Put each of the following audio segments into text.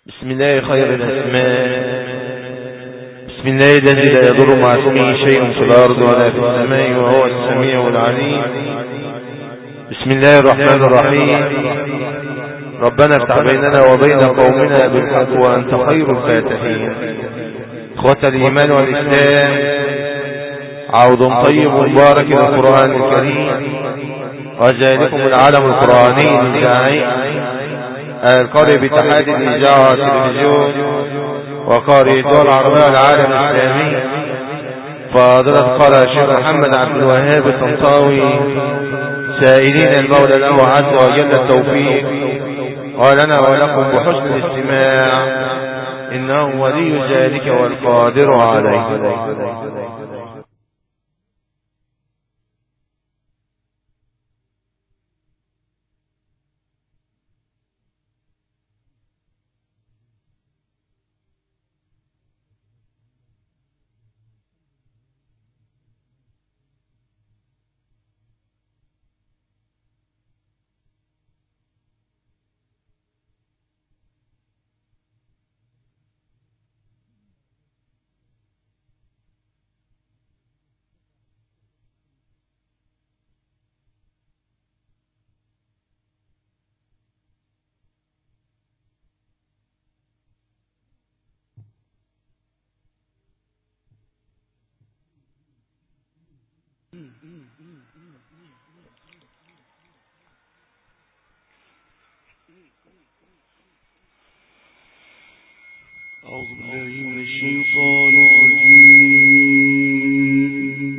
بسم الله خير الأسماء. بسم الله الذي لا يضر مع اسمه شيء في الأرض ولا في السماء وهو السميع العليم. بسم الله الرحمن الرحيم. ربنا افتح بيننا وبين قومنا بالحق وأنت خير الفاتحين. إخوة الإيمان والإسلام، عود طيب مبارك للقرآن الكريم، وذلكم العالم القرآني الإذاعي القارئ باتحاد الإذاعة والتلفزيون وقارئ الدول العربية والعالم الإسلامي، فضيلة قارئ الشيخ محمد عبد الوهاب الطنطاوي، سائلين المولى له عز وجل التوفيق ولنا ولكم بحسن الاستماع، إنه ولي ذلك والقادر عليه. أعوذ بالله من الشيطان الرجيم.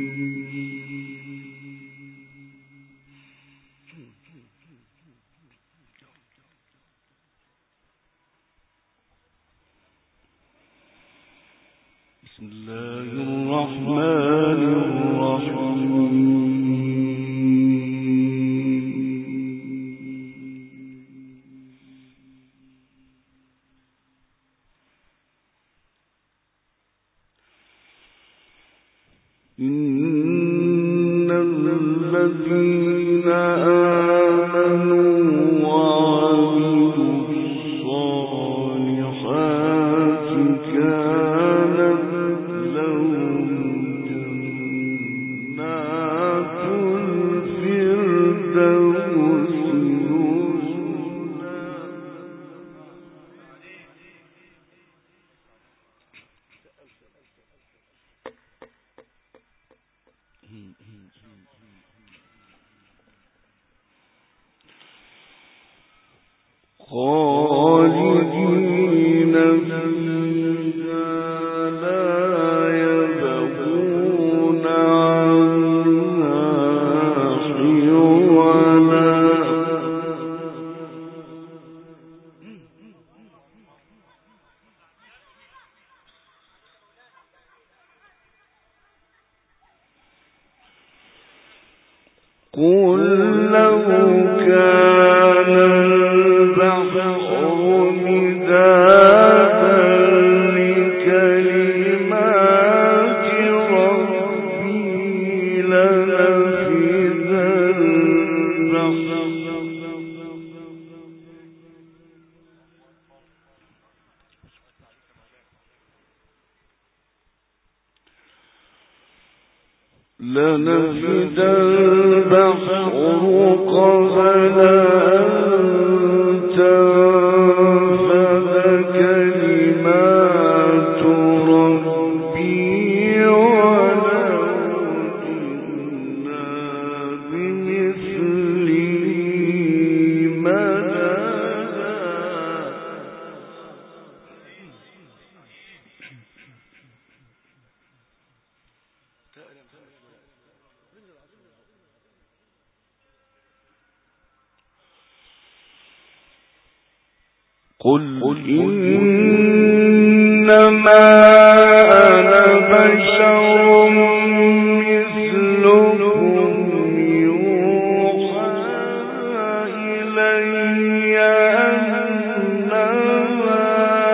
بسم الله الرحمن الرحيم. إن الذين آمنوا وعملوا الصالحات كانت لهم جنات الفردوس نزلا. خالدين فيها لا يبغون عنها حولا. قل لو كان البحر مدادا لكلمات ربي لنفد البحر قبل أن تنفذ كلمات ربي ولو جئنا بمثله مددا. قل إنما أنا بشر مثلكم يوحى إلي أنما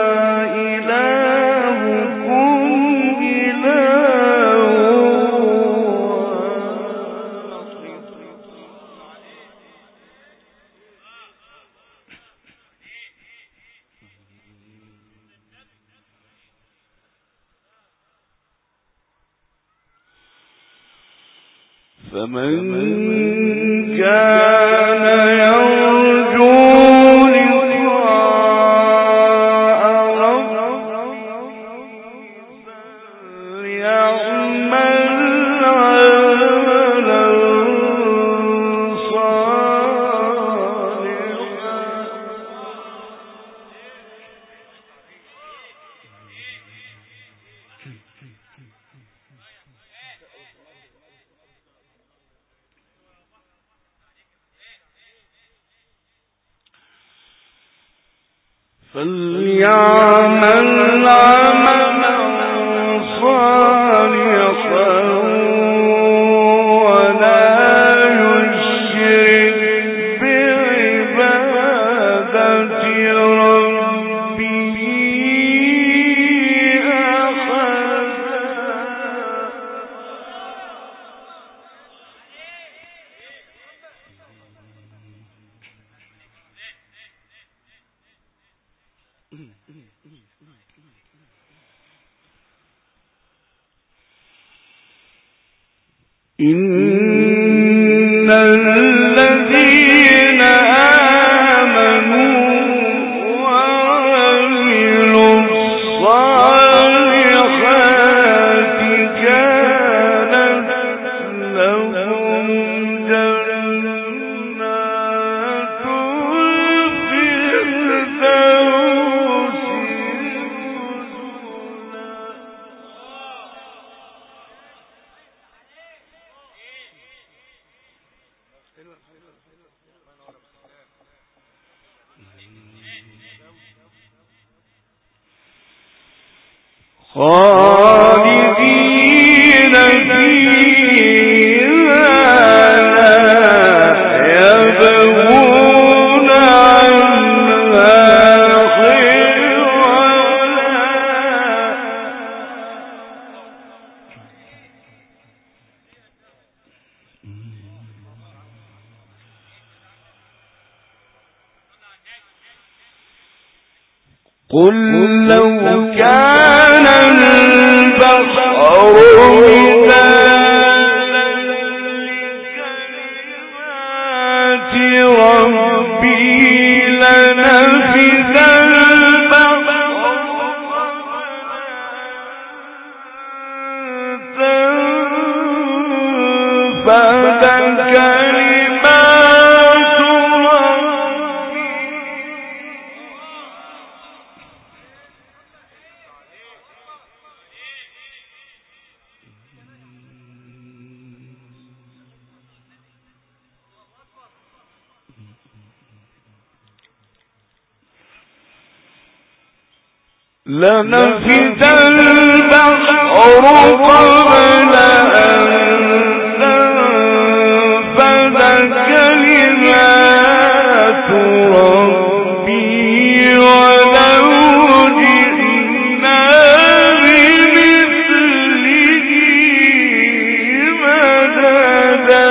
إلهكم إله واحد. إن الذين آمنوا وعملوا الصالحات كانت لهم جنات الفردوس خالدين فيها لا يبغون عنها حولا قل لو كان البحر مدادا لكلمات ربي لنفذ البحر تنفذ كلمات ربي لنفذ البحر قبل أن تنفذ كلمات ربي ولو جئنا بمثله مددا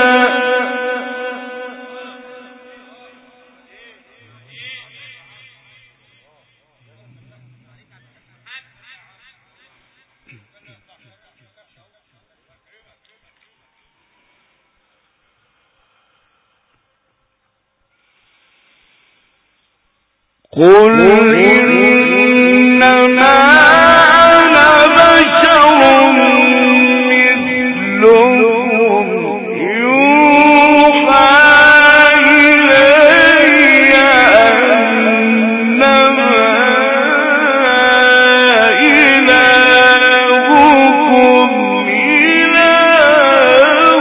قل إنما أنا بشر مثلكم يوحى إلي أنما إلهكم إله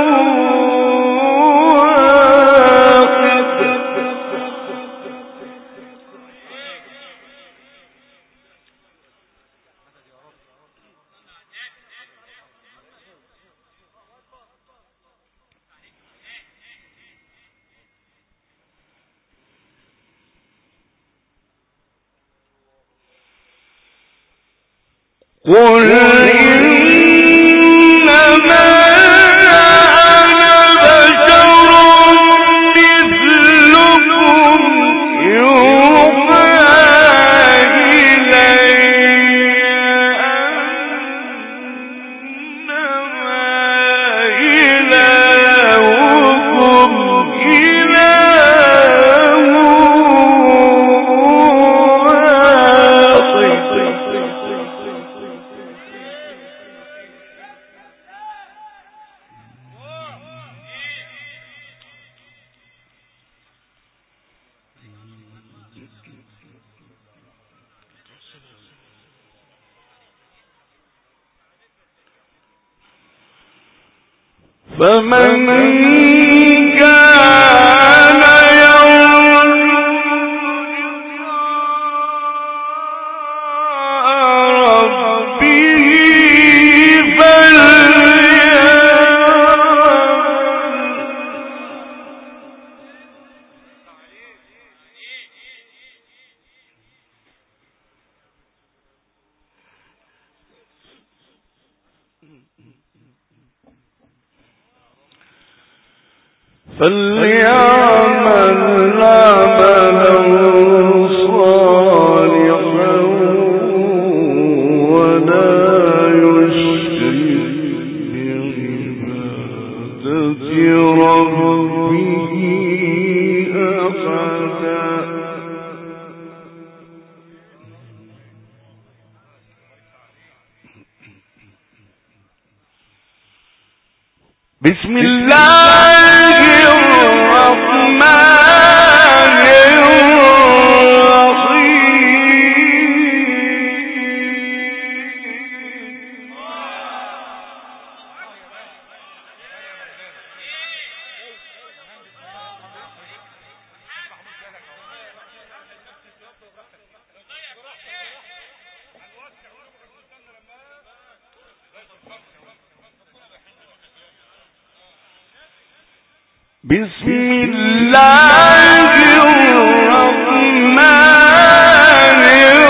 واحد قل إنما أنا بشر مثلكم يوحى إلي أنما إلهكم فليعمل عملا صالحا ولا يشرك بعبادة ربه أحدا. بسم الله الرحمن الرحيم. بسم الله الرحمن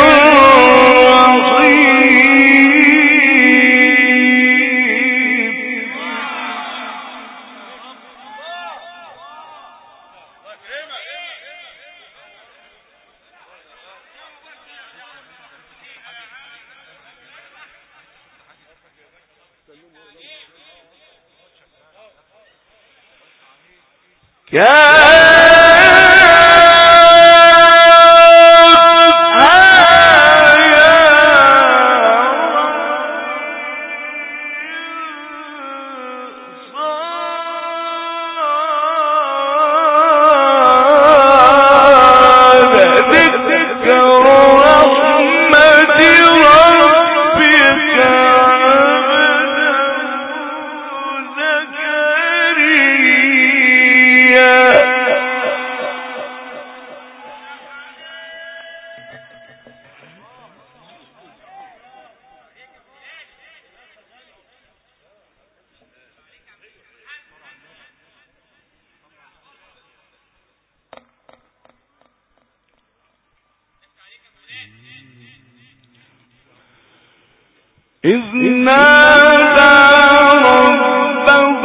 إذ نادى ربه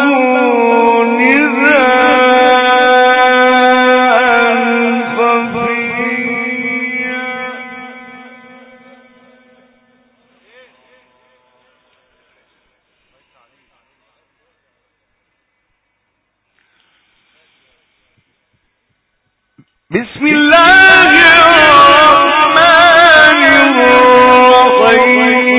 نداء خفيا. بسم الله الرحمن الرحيم.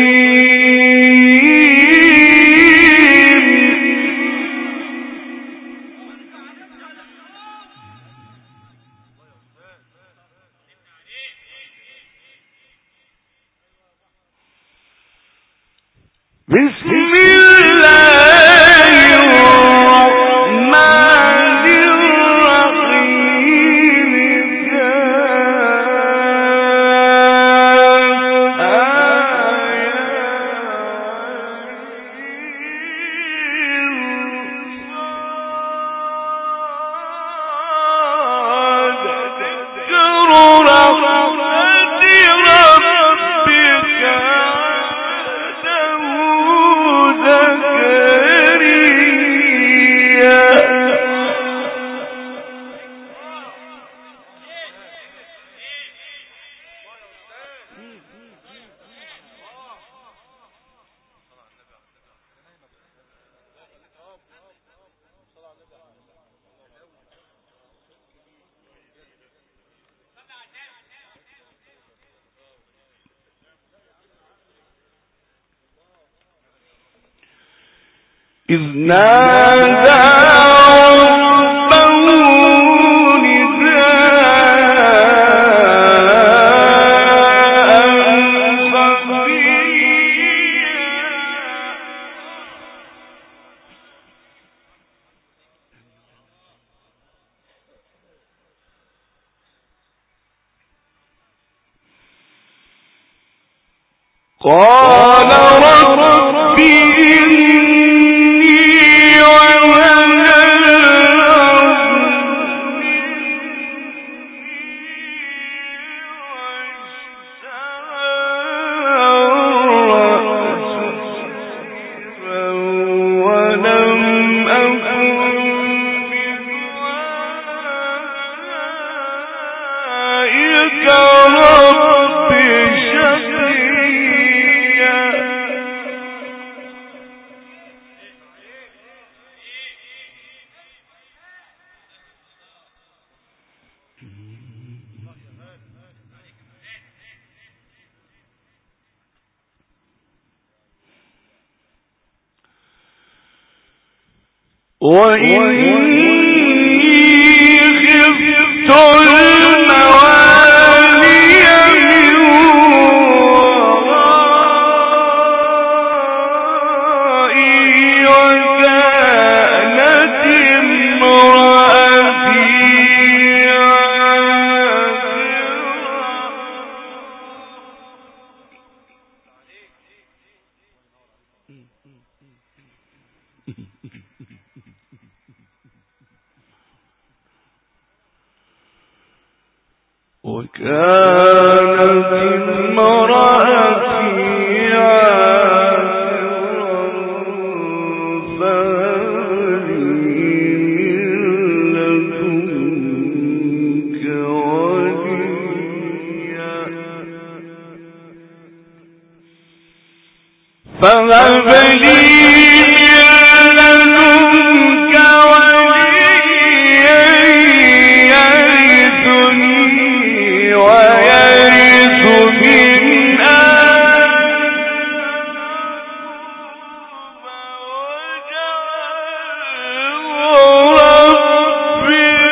بسم الله الرحمن إذ نادى ربه نداء خفيا. قال رب إني وهن وإني خفت الموالي من ورائي وكانت امرأتي فهب لي من لدنك وليا يرثني ويرث من آل يعقوب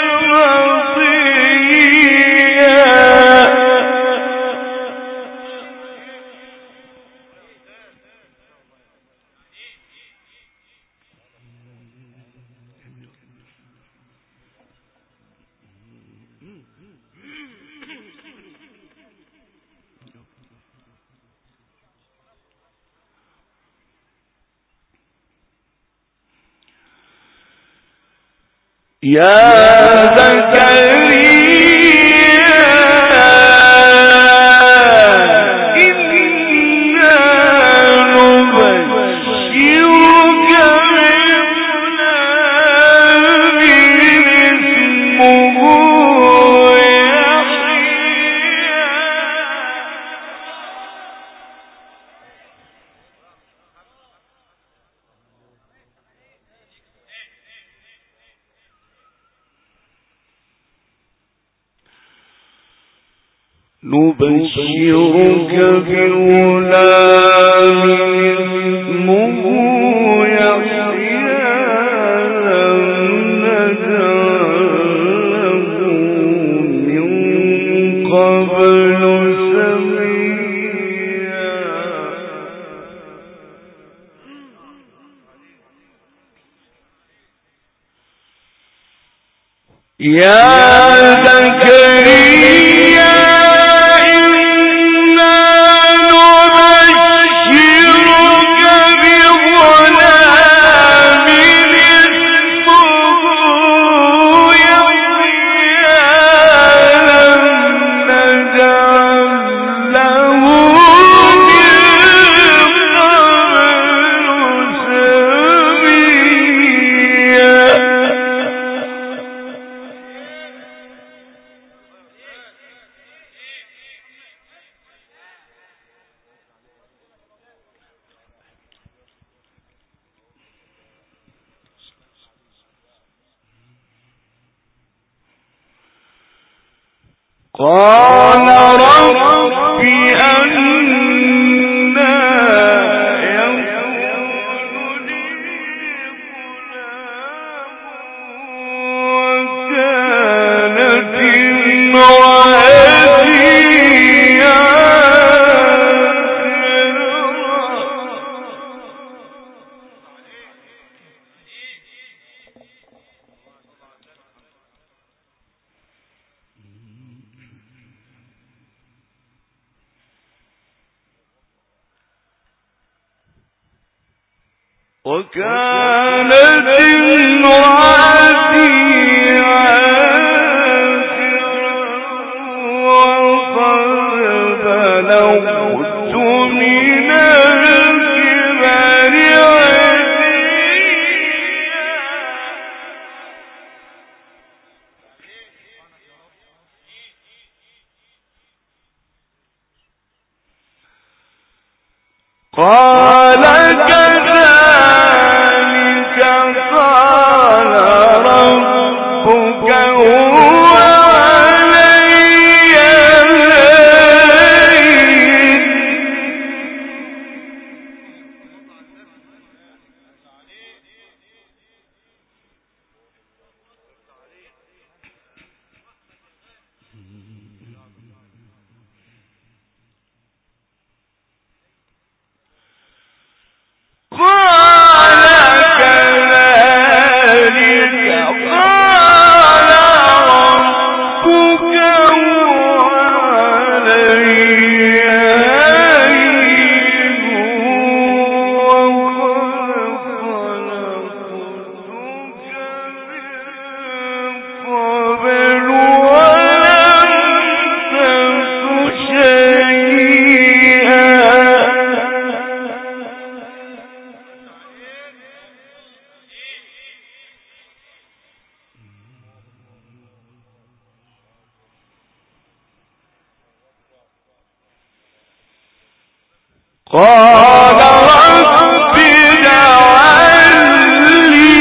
يا زكريا إنا نبشرك بغلام اسمه نبشرك بغلام اسمه يحيى لم نجعل له من قبل سميا يا زكريا قال رب أنى يكون لي غلام وكانت امرأتي وكانت امرأتي وقد بلغت من الكبر قال كذلك قال ربك هو علي هين قال رب اجعل لي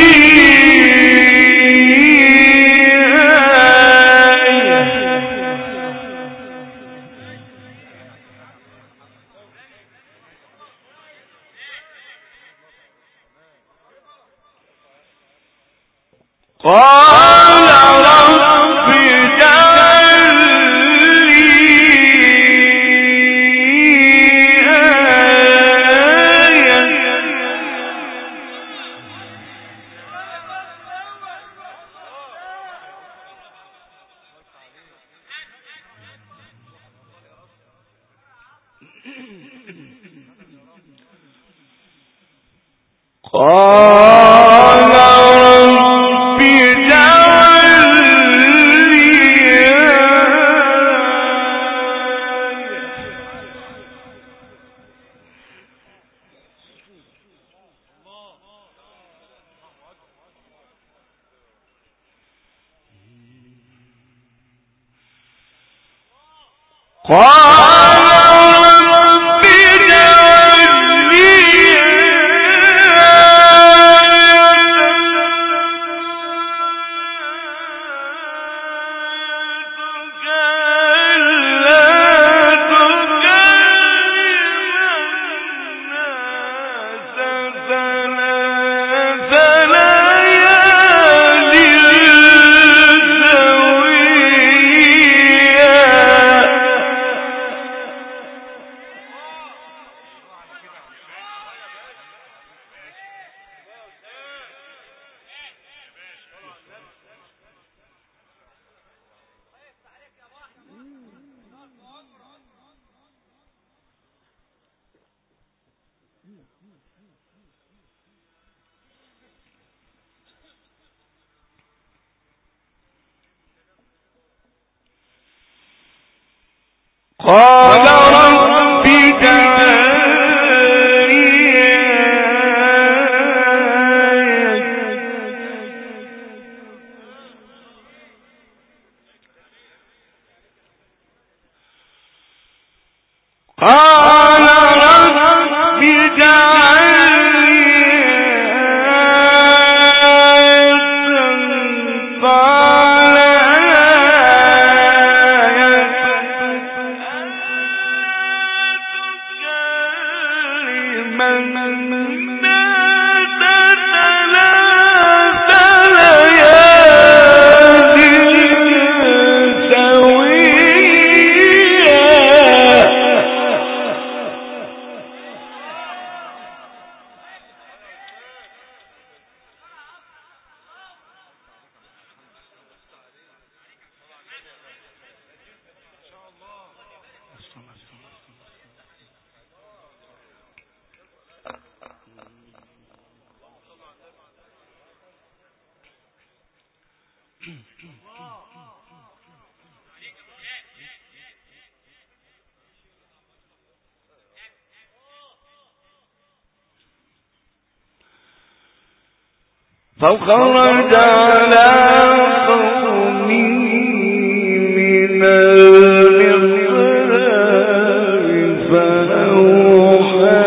قال رب فخرج على قومه من المحراب فأوحى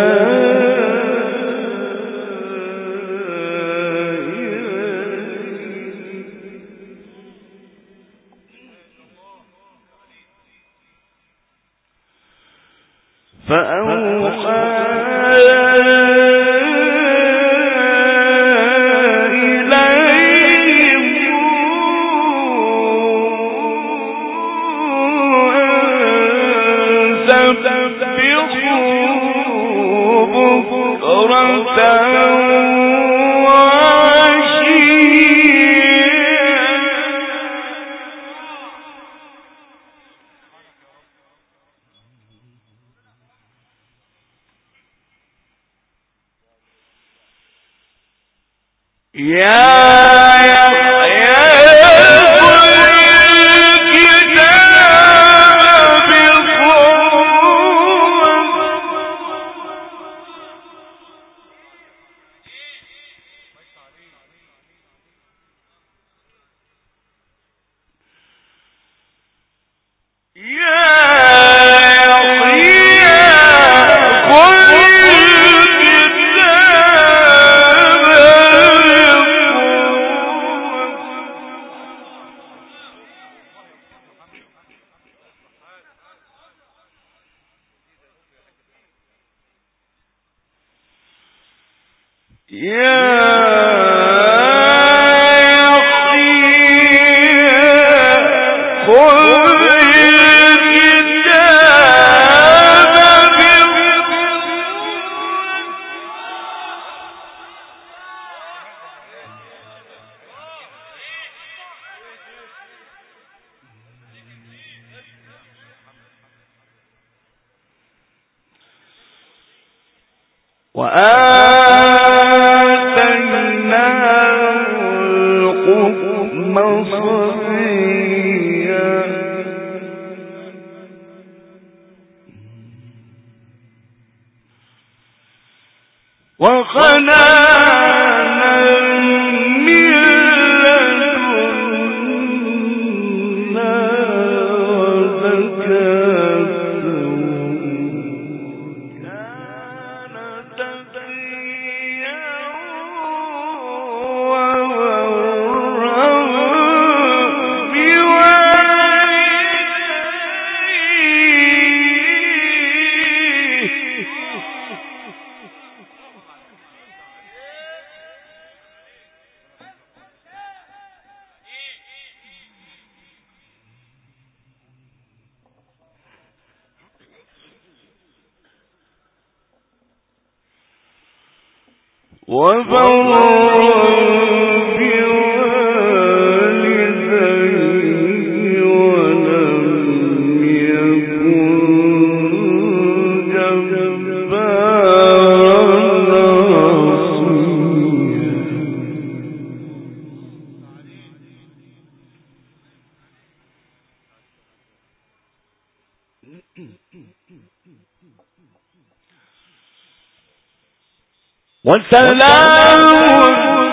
وسلام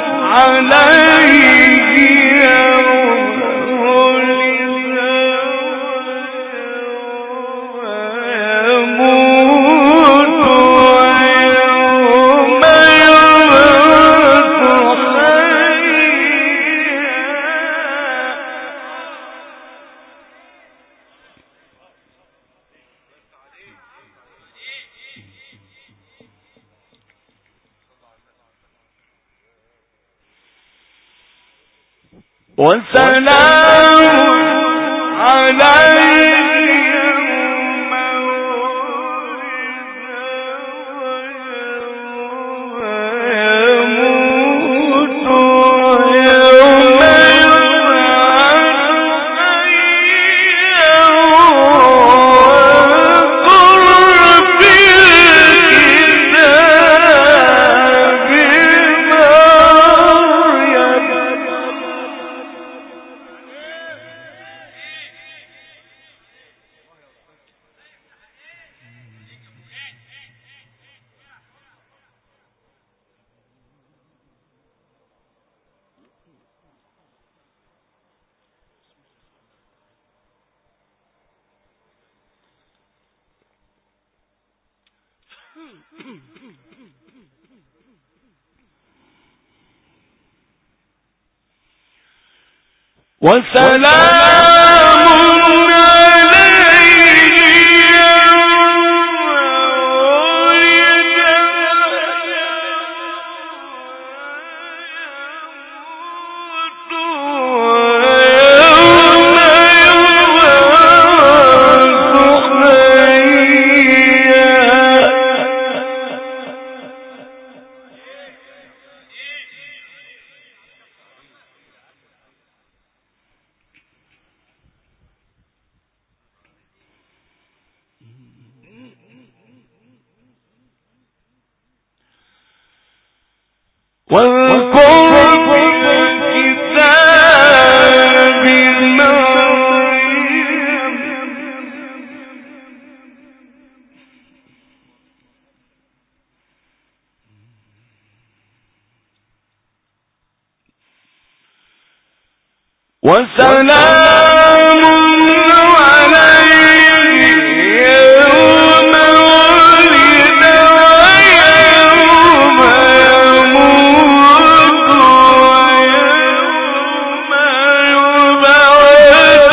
عليه وسلام عليه وسلام عليه يوم ولد ويوم يموت ويوم يبعث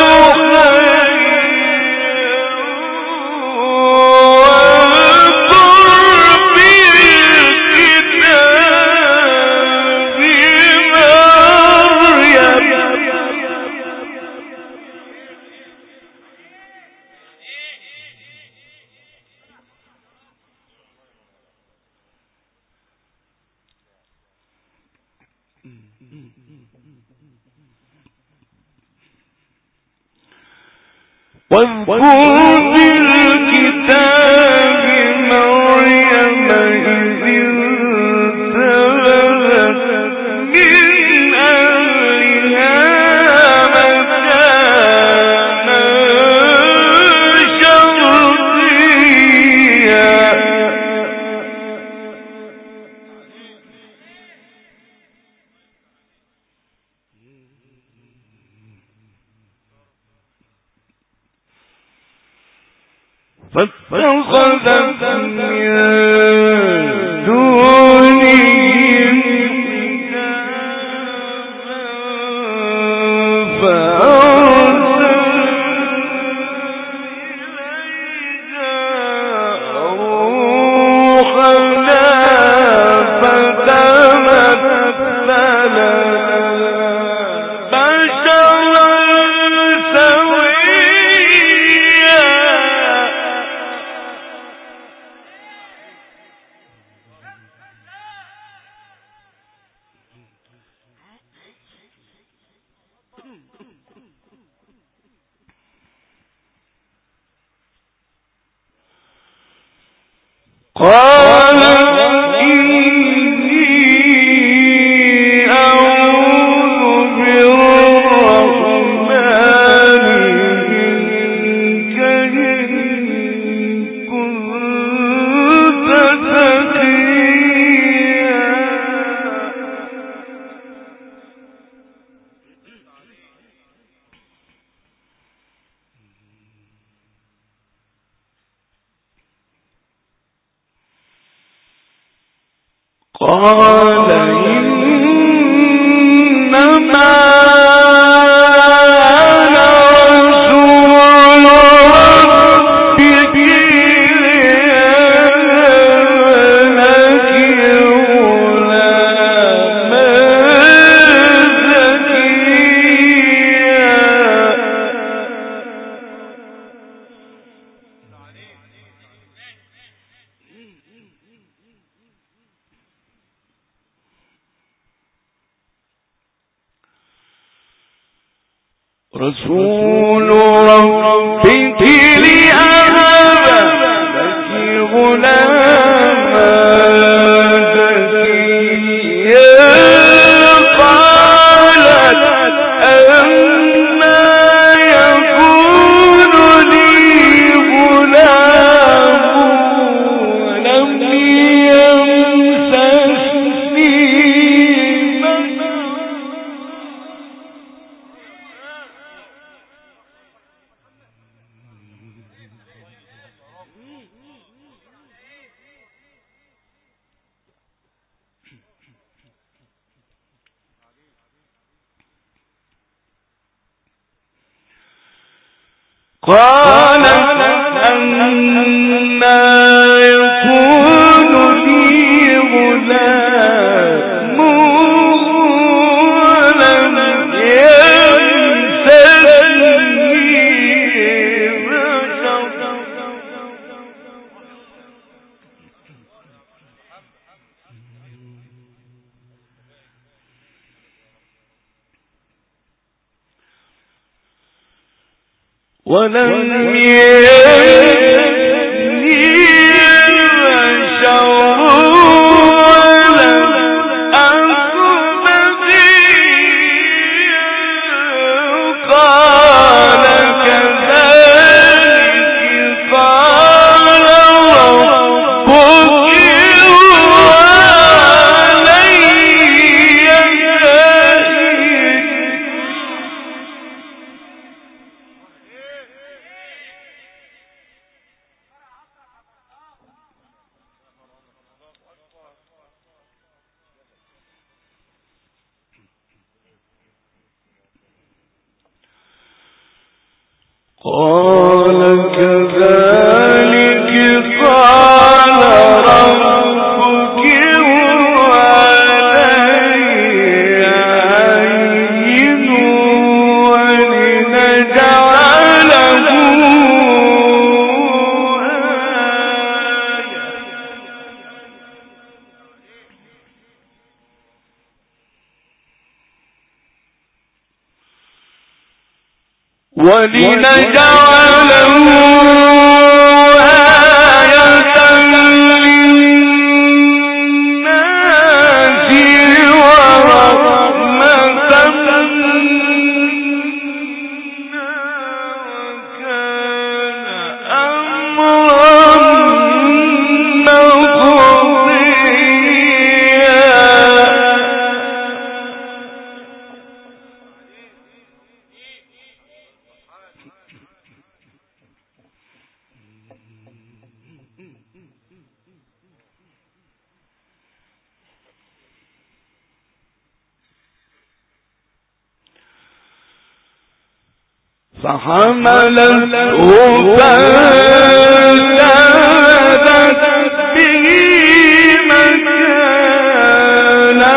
واذكر في الكتاب مريم إذ انتبذت من أهلها مكانا شرقيا فاتخذت من دونهم فأرسلنا روحنا فتمثل بشرا سويا قال إني أعوذ بالرحمن منك إن كنت تقيا قال إنما أنا رسول ربك ليهب لك غلاما زكيا رسول ربك ليهب لك غلاما زكيا قالت أنى يكون لي غلام ولم يمسسني بشر قال أنى يكون لي غلام ولم يمسسني بشر ولم يمسسني بشر ولم أك بغيا قال كذلك قال ربك هو علي شهيد قال كذلك قال ربك هو علي هين ولنجعله آية للناس ورحمة منا وكان أمرا مقضيا فحملته فانتبذت به مكانا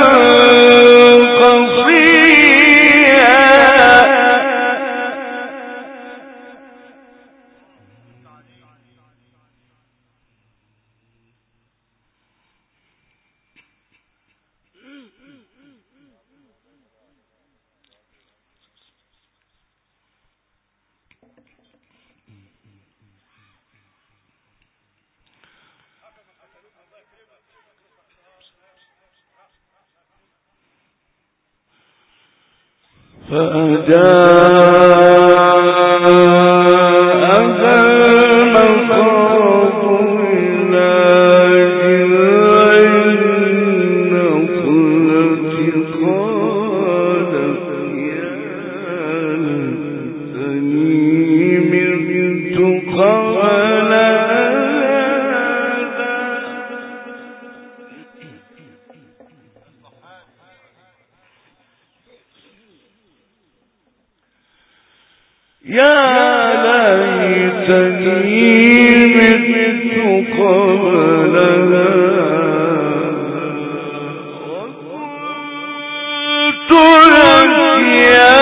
قصيا فأجاءها المخاض إلى جذع النخلة قالت يا ليتني مت قبل هذا يا ليتني مت قبل وكنت نسيا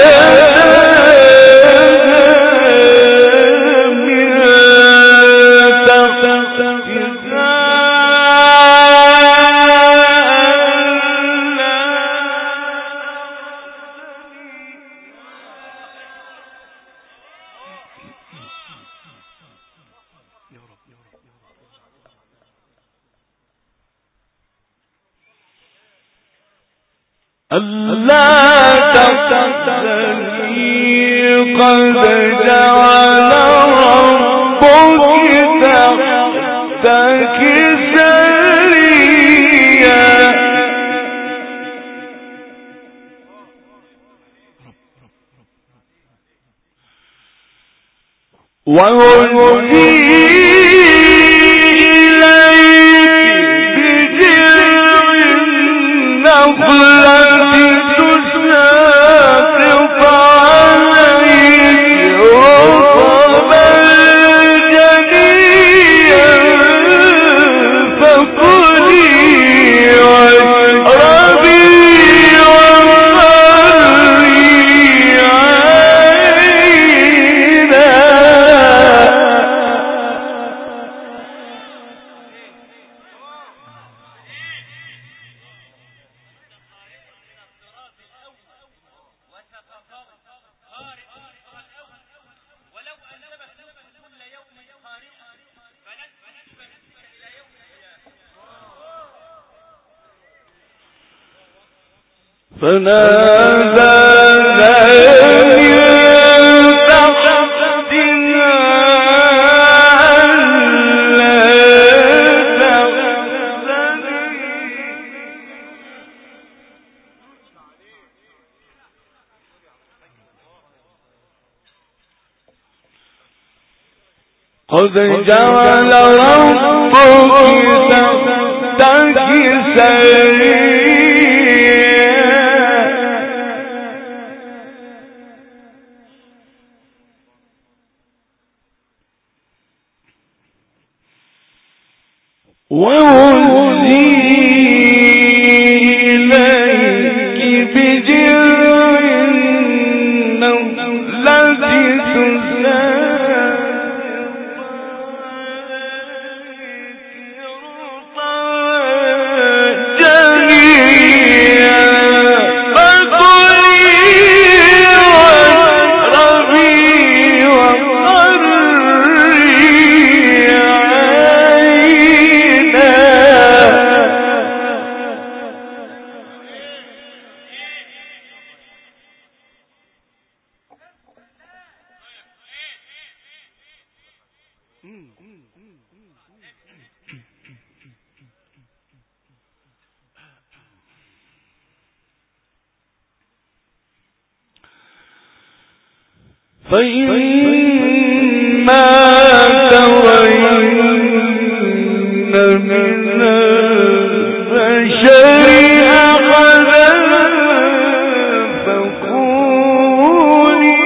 فنادى من ألا تحزني قد جعل ربك تحتك سريا وهزي إليك بجذع النخلة تساقط عليك رطبا جنيا فكلي واشربي وقري عينا. فناداني تحتها ألا تحزني قد جعل ربك تحتك سريا وهزي إليك بجذع النخلة تساقط عليك جنيا فكلي واشربي وقري فإما ترين من البشر أحدا فقولي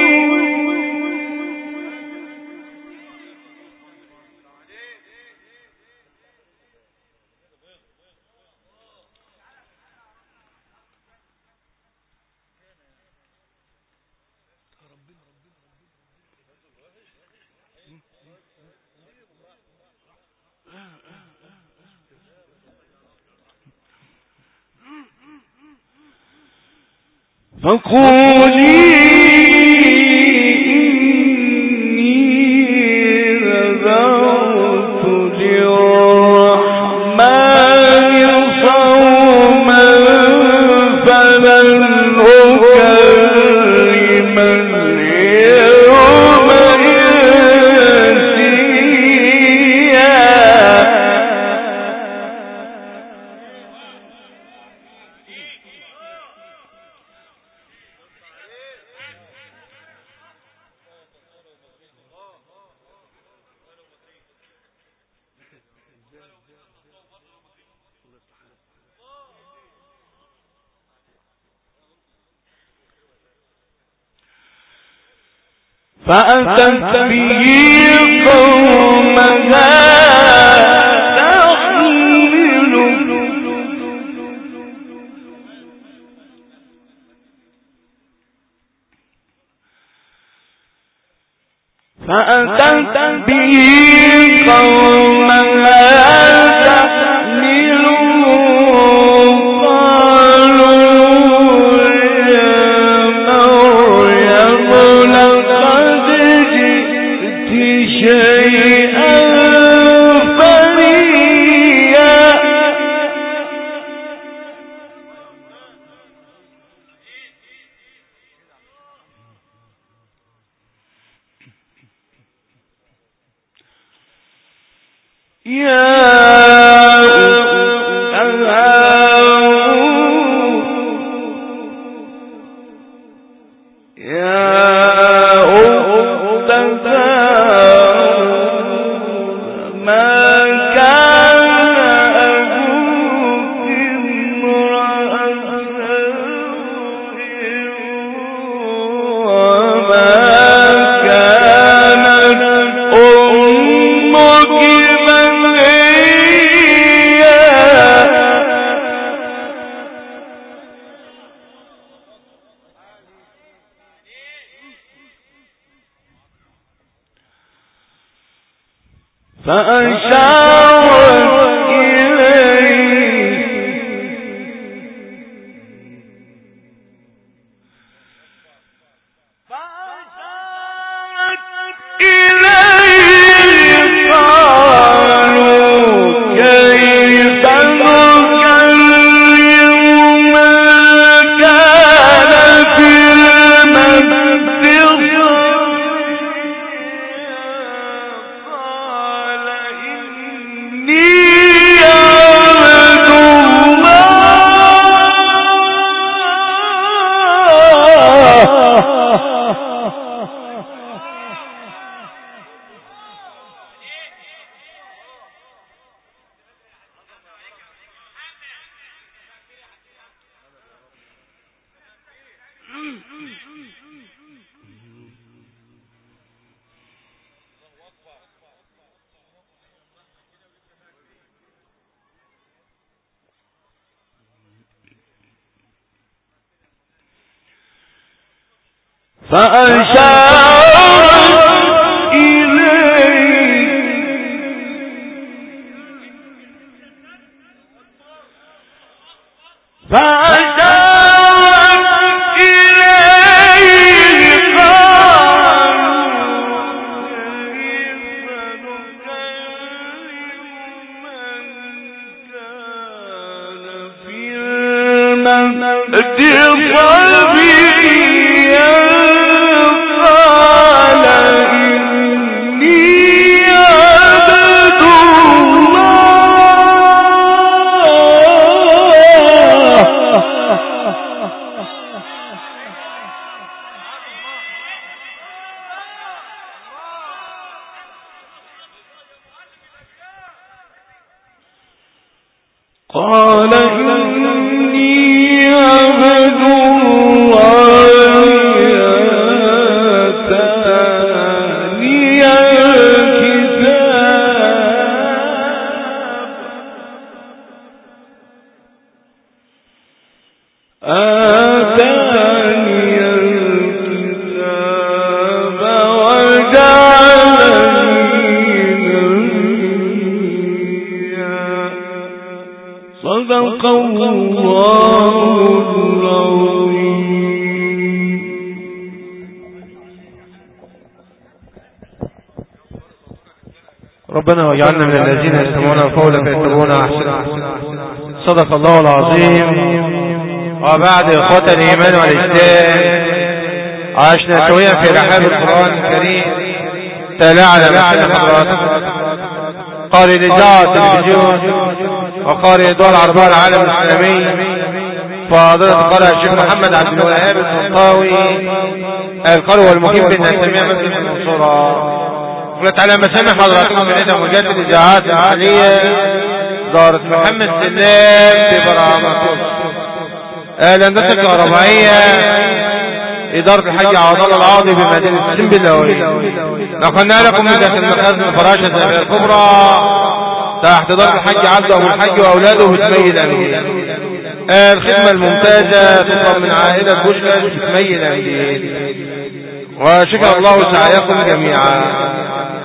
إني نذرت للرحمن صوما فلن أكلم اليوم إنسيا. فأتت به قومها تحمله فأتت به قومها قال إني عبد الله آتاني الكتاب وجعلني صدق الله العظيم. ربنا واجعلنا من الذين يستمعون القول فيتبعون احسنه. صدق الله العظيم. وبعد اخوة الايمان والاسلام، عشنا سويا في رحاب القرآن الكريم تلا على مسألة حضراتكم قارئ الإذاعة والتلفزيون وقارئ الدول العربية العالم الإسلامي فضيلة القارئ الشيخ محمد عبد الوهاب الطنطاوي القارئ والمقيم بالنسمية مسجد المنصورة. قلت على مسامع حضراتكم من إذا مجال الإذاعات المحلية دارة محمد سلام في برامج الهندسة الكهربائية إدارة الحج عوض الله العاضي بمدينة السنبلاوي. نقلنا لكم من داخل مخازن الفراشة الكبرى تحت إدارة الحج عبد أبو الحج وأولاده بسمي الأمين. الخدمة الممتازة تطلب من عائلة بوشكاش بسمي الأمين، وشكر الله سعيكم جميعا.